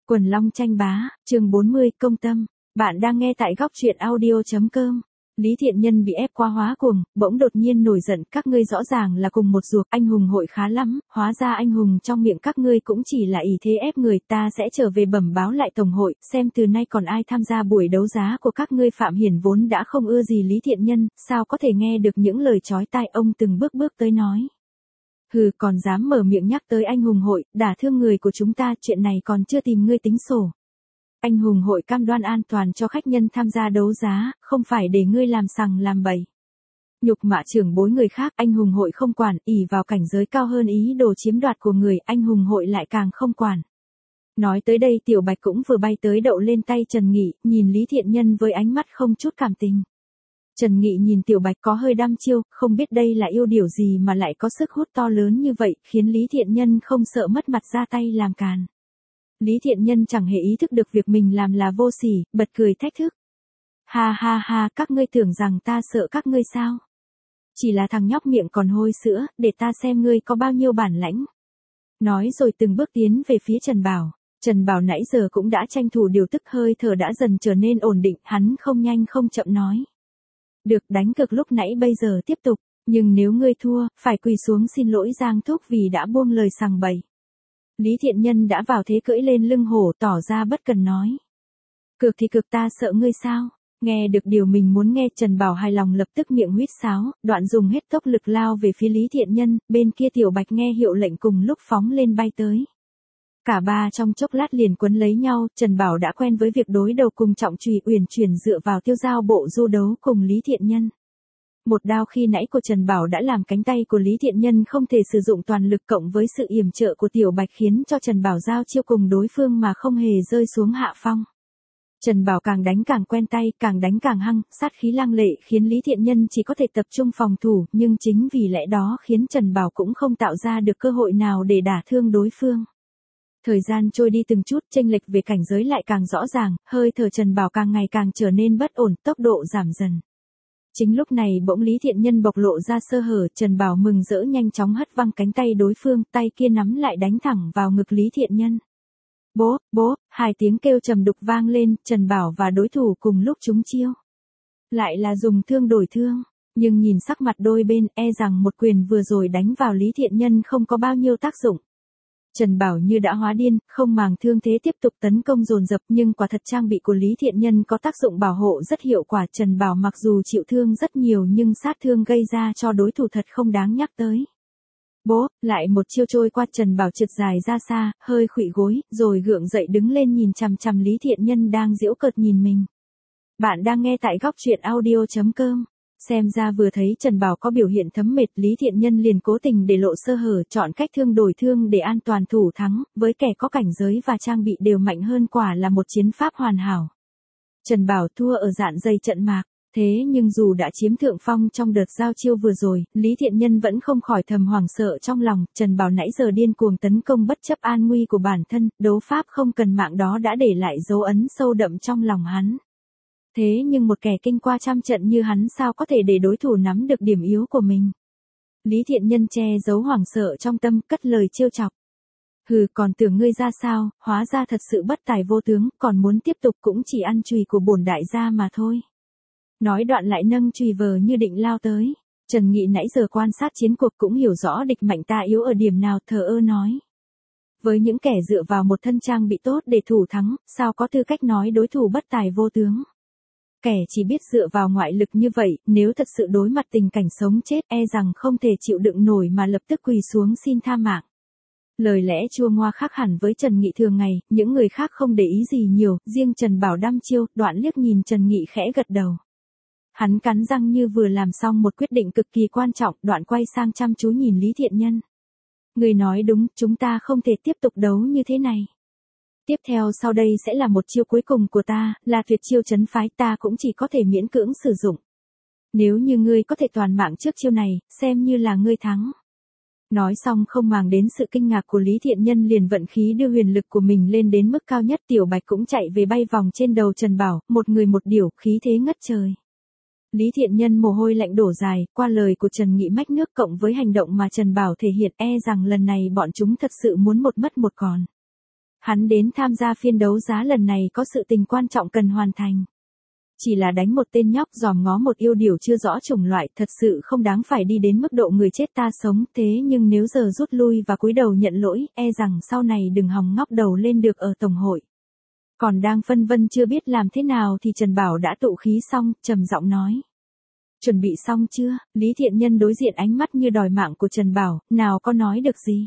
Quần long tranh bá, chương 40, công tâm. Bạn đang nghe tại góc truyện audio.com. Lý Thiện Nhân bị ép quá hóa cuồng, bỗng đột nhiên nổi giận, các ngươi rõ ràng là cùng một ruột, anh hùng hội khá lắm, hóa ra anh hùng trong miệng các ngươi cũng chỉ là ý thế ép người, ta sẽ trở về bẩm báo lại tổng hội, xem từ nay còn ai tham gia buổi đấu giá của các ngươi. Phạm Hiển vốn đã không ưa gì Lý Thiện Nhân, sao có thể nghe được những lời chói tai, ông từng bước tới nói. Hừ, còn dám mở miệng nhắc tới anh hùng hội, đả thương người của chúng ta, chuyện này còn chưa tìm ngươi tính sổ. Anh hùng hội cam đoan an toàn cho khách nhân tham gia đấu giá, không phải để ngươi làm sằng làm bậy. Nhục mạ trưởng bối người khác, anh hùng hội không quản, ỷ vào cảnh giới cao hơn ý đồ chiếm đoạt của người, anh hùng hội lại càng không quản. Nói tới đây Tiểu Bạch cũng vừa bay tới đậu lên tay Trần Nghị, nhìn Lý Thiện Nhân với ánh mắt không chút cảm tình. Trần Nghị nhìn Tiểu Bạch có hơi đăm chiêu, không biết đây là yêu điều gì mà lại có sức hút to lớn như vậy, khiến Lý Thiện Nhân không sợ mất mặt ra tay làm càn. Lý Thiện Nhân chẳng hề ý thức được việc mình làm là vô sỉ, bật cười thách thức. Ha ha ha, các ngươi tưởng rằng ta sợ các ngươi sao? Chỉ là thằng nhóc miệng còn hôi sữa, để ta xem ngươi có bao nhiêu bản lãnh. Nói rồi từng bước tiến về phía Trần Bảo. Trần Bảo nãy giờ cũng đã tranh thủ điều tức, hơi thở đã dần trở nên ổn định, hắn không nhanh không chậm nói. Được, đánh cược lúc nãy bây giờ tiếp tục, nhưng nếu ngươi thua, phải quỳ xuống xin lỗi Giang Thúc vì đã buông lời sằng bậy. Lý Thiện Nhân đã vào thế cưỡi lên lưng hổ, tỏ ra bất cần nói. Cược thì cược, ta sợ ngươi sao? Nghe được điều mình muốn nghe, Trần Bảo hài lòng lập tức miệng huýt sáo, đoạn dùng hết tốc lực lao về phía Lý Thiện Nhân, bên kia Tiểu Bạch nghe hiệu lệnh cùng lúc phóng lên bay tới. Cả ba trong chốc lát liền quấn lấy nhau, Trần Bảo đã quen với việc đối đầu cùng Trọng Chùy uyển chuyển dựa vào tiêu dao bộ du đấu cùng Lý Thiện Nhân. Một đao khi nãy của Trần Bảo đã làm cánh tay của Lý Thiện Nhân không thể sử dụng toàn lực, cộng với sự yểm trợ của Tiểu Bạch khiến cho Trần Bảo giao chiêu cùng đối phương mà không hề rơi xuống hạ phong. Trần Bảo càng đánh càng quen tay, càng đánh càng hăng, sát khí lang lệ khiến Lý Thiện Nhân chỉ có thể tập trung phòng thủ, nhưng chính vì lẽ đó khiến Trần Bảo cũng không tạo ra được cơ hội nào để đả thương đối phương. Thời gian trôi đi từng chút, chênh lệch về cảnh giới lại càng rõ ràng, hơi thở Trần Bảo càng ngày càng trở nên bất ổn, tốc độ giảm dần. Chính lúc này bỗng Lý Thiện Nhân bộc lộ ra sơ hở, Trần Bảo mừng rỡ nhanh chóng hất văng cánh tay đối phương, tay kia nắm lại đánh thẳng vào ngực Lý Thiện Nhân. Bố, hai tiếng kêu trầm đục vang lên, Trần Bảo và đối thủ cùng lúc trúng chiêu. Lại là dùng thương đổi thương, nhưng nhìn sắc mặt đôi bên, e rằng một quyền vừa rồi đánh vào Lý Thiện Nhân không có bao nhiêu tác dụng. Trần Bảo như đã hóa điên, không màng thương thế tiếp tục tấn công dồn dập, nhưng quả thật trang bị của Lý Thiện Nhân có tác dụng bảo hộ rất hiệu quả. Trần Bảo mặc dù chịu thương rất nhiều nhưng sát thương gây ra cho đối thủ thật không đáng nhắc tới. Lại một chiêu trôi qua, Trần Bảo trượt dài ra xa, hơi khuỵu gối, rồi gượng dậy đứng lên nhìn chằm chằm Lý Thiện Nhân đang giễu cợt nhìn mình. Bạn đang nghe tại góc truyện audio.com. Xem ra vừa thấy Trần Bảo có biểu hiện thấm mệt, Lý Thiện Nhân liền cố tình để lộ sơ hở, chọn cách thương đổi thương để an toàn thủ thắng, với kẻ có cảnh giới và trang bị đều mạnh hơn, quả là một chiến pháp hoàn hảo. Trần Bảo thua ở dạn dây trận mạc, thế nhưng dù đã chiếm thượng phong trong đợt giao chiêu vừa rồi, Lý Thiện Nhân vẫn không khỏi thầm hoảng sợ trong lòng. Trần Bảo nãy giờ điên cuồng tấn công bất chấp an nguy của bản thân, đấu pháp không cần mạng đó đã để lại dấu ấn sâu đậm trong lòng hắn. Thế nhưng một kẻ kinh qua trăm trận như hắn sao có thể để đối thủ nắm được điểm yếu của mình. Lý Thiện Nhân che giấu hoảng sợ trong tâm, cất lời trêu chọc. Hừ, còn tưởng ngươi ra sao, hóa ra thật sự bất tài vô tướng, còn muốn tiếp tục cũng chỉ ăn chùy của bổn đại gia mà thôi. Nói đoạn lại nâng chùy vờ như định lao tới. Trần Nghị nãy giờ quan sát chiến cuộc cũng hiểu rõ địch mạnh ta yếu ở điểm nào, thờ ơ nói. Với những kẻ dựa vào một thân trang bị tốt để thủ thắng, sao có tư cách nói đối thủ bất tài vô tướng. Kẻ chỉ biết dựa vào ngoại lực như vậy, nếu thật sự đối mặt tình cảnh sống chết, e rằng không thể chịu đựng nổi mà lập tức quỳ xuống xin tha mạng. Lời lẽ chua ngoa khác hẳn với Trần Nghị thường ngày, những người khác không để ý gì nhiều, riêng Trần Bảo đăm chiêu, đoạn liếc nhìn Trần Nghị khẽ gật đầu. Hắn cắn răng như vừa làm xong một quyết định cực kỳ quan trọng, đoạn quay sang chăm chú nhìn Lý Thiện Nhân. Người nói đúng, chúng ta không thể tiếp tục đấu như thế này. Tiếp theo sau đây sẽ là một chiêu cuối cùng của ta, là tuyệt chiêu trấn phái, ta cũng chỉ có thể miễn cưỡng sử dụng. Nếu như ngươi có thể toàn mạng trước chiêu này, xem như là ngươi thắng. Nói xong không màng đến sự kinh ngạc của Lý Thiện Nhân liền vận khí đưa huyền lực của mình lên đến mức cao nhất. Tiểu Bạch cũng chạy về bay vòng trên đầu Trần Bảo, một người một điểu, khí thế ngất trời. Lý Thiện Nhân mồ hôi lạnh đổ dài, qua lời của Trần Nghị mách nước cộng với hành động mà Trần Bảo thể hiện, e rằng lần này bọn chúng thật sự muốn một mất một còn. Hắn đến tham gia phiên đấu giá lần này có sự tình quan trọng cần hoàn thành. Chỉ là đánh một tên nhóc dòm ngó một yêu điểu chưa rõ chủng loại thật sự không đáng phải đi đến mức độ người chết ta sống, thế nhưng nếu giờ rút lui và cúi đầu nhận lỗi, e rằng sau này đừng hòng ngóc đầu lên được ở tổng hội. Còn đang phân vân chưa biết làm thế nào thì Trần Bảo đã tụ khí xong, trầm giọng nói. Chuẩn bị xong chưa? Lý Thiện Nhân đối diện ánh mắt như đòi mạng của Trần Bảo, nào có nói được gì.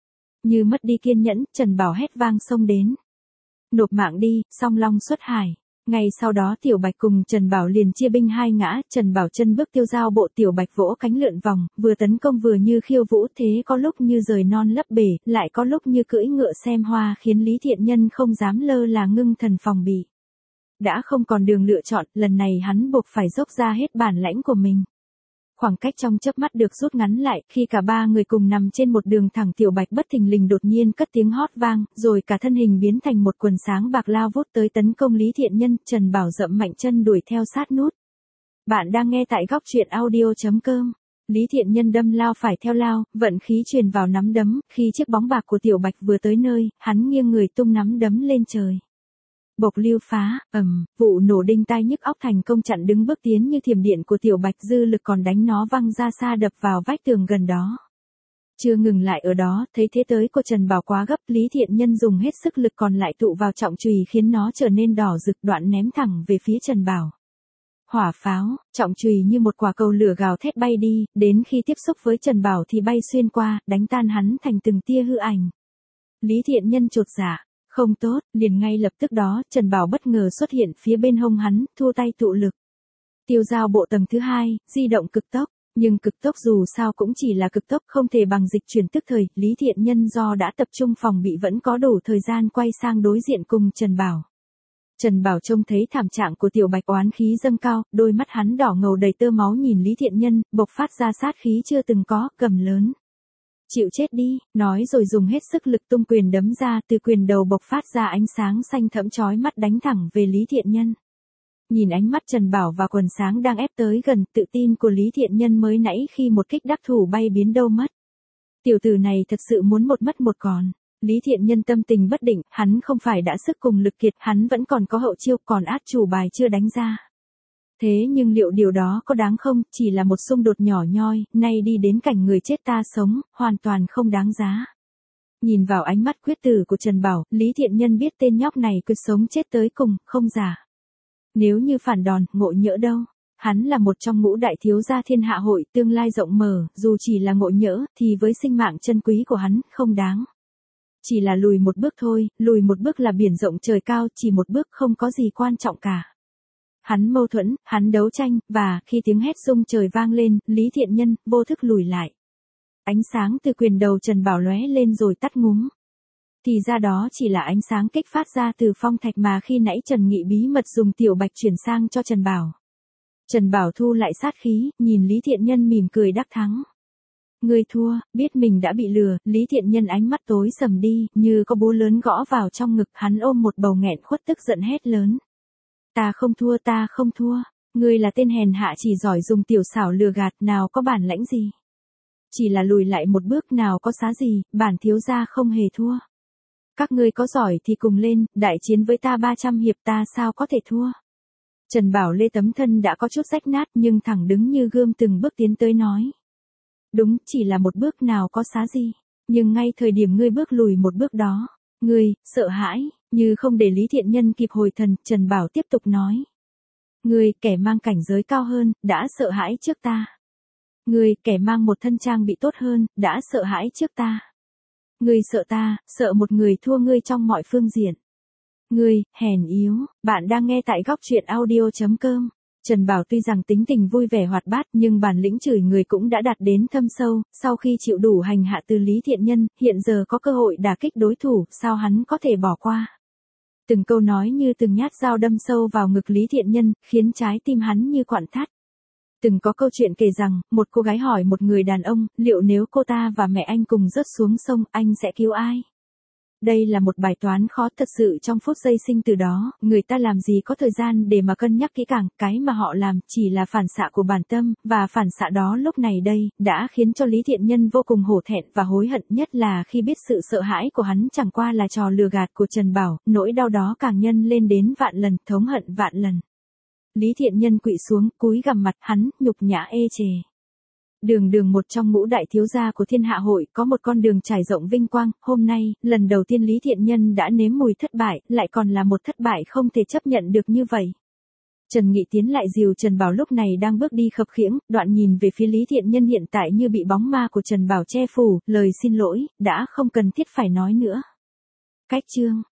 Như mất đi kiên nhẫn, Trần Bảo hét vang xông đến. Nộp mạng đi, song long xuất hải. Ngay sau đó Tiểu Bạch cùng Trần Bảo liền chia binh hai ngã, Trần Bảo chân bước tiêu giao bộ, Tiểu Bạch vỗ cánh lượn vòng, vừa tấn công vừa như khiêu vũ, thế có lúc như rời non lấp bể, lại có lúc như cưỡi ngựa xem hoa, khiến Lý Thiện Nhân không dám lơ là ngưng thần phòng bị. Đã không còn đường lựa chọn, lần này hắn buộc phải dốc ra hết bản lãnh của mình. Khoảng cách trong chớp mắt được rút ngắn lại, khi cả ba người cùng nằm trên một đường thẳng, Tiểu Bạch bất thình lình đột nhiên cất tiếng hót vang, rồi cả thân hình biến thành một quần sáng bạc lao vút tới tấn công Lý Thiện Nhân. Trần Bảo dậm mạnh chân đuổi theo sát nút. Bạn đang nghe tại góc truyện audio.com. Lý Thiện Nhân đâm lao phải theo lao, vận khí truyền vào nắm đấm, khi chiếc bóng bạc của Tiểu Bạch vừa tới nơi, hắn nghiêng người tung nắm đấm lên trời. Bộc lưu phá, vụ nổ đinh tai nhức óc thành công chặn đứng bước tiến như thiểm điện của Tiểu Bạch, dư lực còn đánh nó văng ra xa đập vào vách tường gần đó. Chưa ngừng lại ở đó, thấy thế tới của Trần Bảo quá gấp, Lý Thiện Nhân dùng hết sức lực còn lại tụ vào trọng chùy khiến nó trở nên đỏ rực, đoạn ném thẳng về phía Trần Bảo. Hỏa pháo, trọng chùy như một quả cầu lửa gào thét bay đi, đến khi tiếp xúc với Trần Bảo thì bay xuyên qua, đánh tan hắn thành từng tia hư ảnh. Lý Thiện Nhân chột dạ. Không tốt, liền ngay lập tức đó, Trần Bảo bất ngờ xuất hiện phía bên hông hắn, thua tay tụ lực. Tiêu giao bộ tầng thứ 2, di động cực tốc, nhưng cực tốc dù sao cũng chỉ là cực tốc, không thể bằng dịch chuyển tức thời, Lý Thiện Nhân do đã tập trung phòng bị vẫn có đủ thời gian quay sang đối diện cùng Trần Bảo. Trần Bảo trông thấy thảm trạng của Tiểu Bạch oán khí dâng cao, đôi mắt hắn đỏ ngầu đầy tơ máu nhìn Lý Thiện Nhân, bộc phát ra sát khí chưa từng có, gầm lớn. Chịu chết đi, nói rồi dùng hết sức lực tung quyền đấm ra, từ quyền đầu bộc phát ra ánh sáng xanh thẫm chói mắt đánh thẳng về Lý Thiện Nhân. Nhìn ánh mắt Trần Bảo và quần sáng đang ép tới gần, tự tin của Lý Thiện Nhân mới nãy khi một kích đắc thủ bay biến đâu mất. Tiểu tử này thật sự muốn một mất một còn. Lý Thiện Nhân tâm tình bất định, hắn không phải đã sức cùng lực kiệt, hắn vẫn còn có hậu chiêu, còn át chủ bài chưa đánh ra. Thế nhưng liệu điều đó có đáng không, chỉ là một xung đột nhỏ nhoi, nay đi đến cảnh người chết ta sống, hoàn toàn không đáng giá. Nhìn vào ánh mắt quyết tử của Trần Bảo, Lý Thiện Nhân biết tên nhóc này quyết sống chết tới cùng, không giả. Nếu như phản đòn, ngộ nhỡ đâu. Hắn là một trong ngũ đại thiếu gia thiên hạ hội, tương lai rộng mở, dù chỉ là ngộ nhỡ, thì với sinh mạng chân quý của hắn, không đáng. Chỉ là lùi một bước thôi, lùi một bước là biển rộng trời cao, chỉ một bước không có gì quan trọng cả. Hắn mâu thuẫn, hắn đấu tranh, và khi tiếng hét rung trời vang lên, Lý Thiện Nhân vô thức lùi lại. Ánh sáng từ quyền đầu Trần Bảo lóe lên rồi tắt ngúm. Thì ra đó chỉ là ánh sáng kích phát ra từ phong thạch mà khi nãy Trần Nghị bí mật dùng Tiểu Bạch chuyển sang cho Trần Bảo. Trần Bảo thu lại sát khí, nhìn Lý Thiện Nhân mỉm cười đắc thắng. Người thua, biết mình đã bị lừa, Lý Thiện Nhân ánh mắt tối sầm đi, như có búa lớn gõ vào trong ngực, hắn ôm một bầu nghẹn khuất tức giận hét lớn. Ta không thua, ngươi là tên hèn hạ chỉ giỏi dùng tiểu xảo lừa gạt, nào có bản lãnh gì. Chỉ là lùi lại một bước, nào có xá gì, bản thiếu gia không hề thua. Các ngươi có giỏi thì cùng lên, đại chiến với ta 300 hiệp, ta sao có thể thua. Trần Bảo Lê tấm thân đã có chút rách nát nhưng thẳng đứng như gươm từng bước tiến tới nói. Đúng, chỉ là một bước, nào có xá gì, nhưng ngay thời điểm ngươi bước lùi một bước đó, ngươi, sợ hãi. Như không để Lý Thiện Nhân kịp hồi thần, Trần Bảo tiếp tục nói. Ngươi, kẻ mang cảnh giới cao hơn, đã sợ hãi trước ta. Ngươi, kẻ mang một thân trang bị tốt hơn, đã sợ hãi trước ta. Ngươi sợ ta, sợ một người thua ngươi trong mọi phương diện. Ngươi, hèn yếu, bạn đang nghe tại góc truyện audio.com. Trần Bảo tuy rằng tính tình vui vẻ hoạt bát nhưng bản lĩnh chửi người cũng đã đạt đến thâm sâu, sau khi chịu đủ hành hạ từ Lý Thiện Nhân, hiện giờ có cơ hội đả kích đối thủ, sao hắn có thể bỏ qua. Từng câu nói như từng nhát dao đâm sâu vào ngực Lý Thiện Nhân, khiến trái tim hắn như quặn thắt. Từng có câu chuyện kể rằng, một cô gái hỏi một người đàn ông, liệu nếu cô ta và mẹ anh cùng rớt xuống sông, anh sẽ cứu ai? Đây là một bài toán khó thật sự trong phút giây sinh từ đó, người ta làm gì có thời gian để mà cân nhắc kỹ càng, cái mà họ làm chỉ là phản xạ của bản tâm, và phản xạ đó lúc này đây, đã khiến cho Lý Thiện Nhân vô cùng hổ thẹn và hối hận, nhất là khi biết sự sợ hãi của hắn chẳng qua là trò lừa gạt của Trần Bảo, nỗi đau đó càng nhân lên đến vạn lần, thống hận vạn lần. Lý Thiện Nhân quỵ xuống, cúi gằm mặt, hắn, nhục nhã ê chề. Đường một trong ngũ đại thiếu gia của Thiên Hạ Hội, có một con đường trải rộng vinh quang, hôm nay, lần đầu tiên Lý Thiện Nhân đã nếm mùi thất bại, lại còn là một thất bại không thể chấp nhận được như vậy. Trần Nghị tiến lại dìu Trần Bảo lúc này đang bước đi khập khiễng, đoạn nhìn về phía Lý Thiện Nhân hiện tại như bị bóng ma của Trần Bảo che phủ, lời xin lỗi, đã không cần thiết phải nói nữa. Cách chương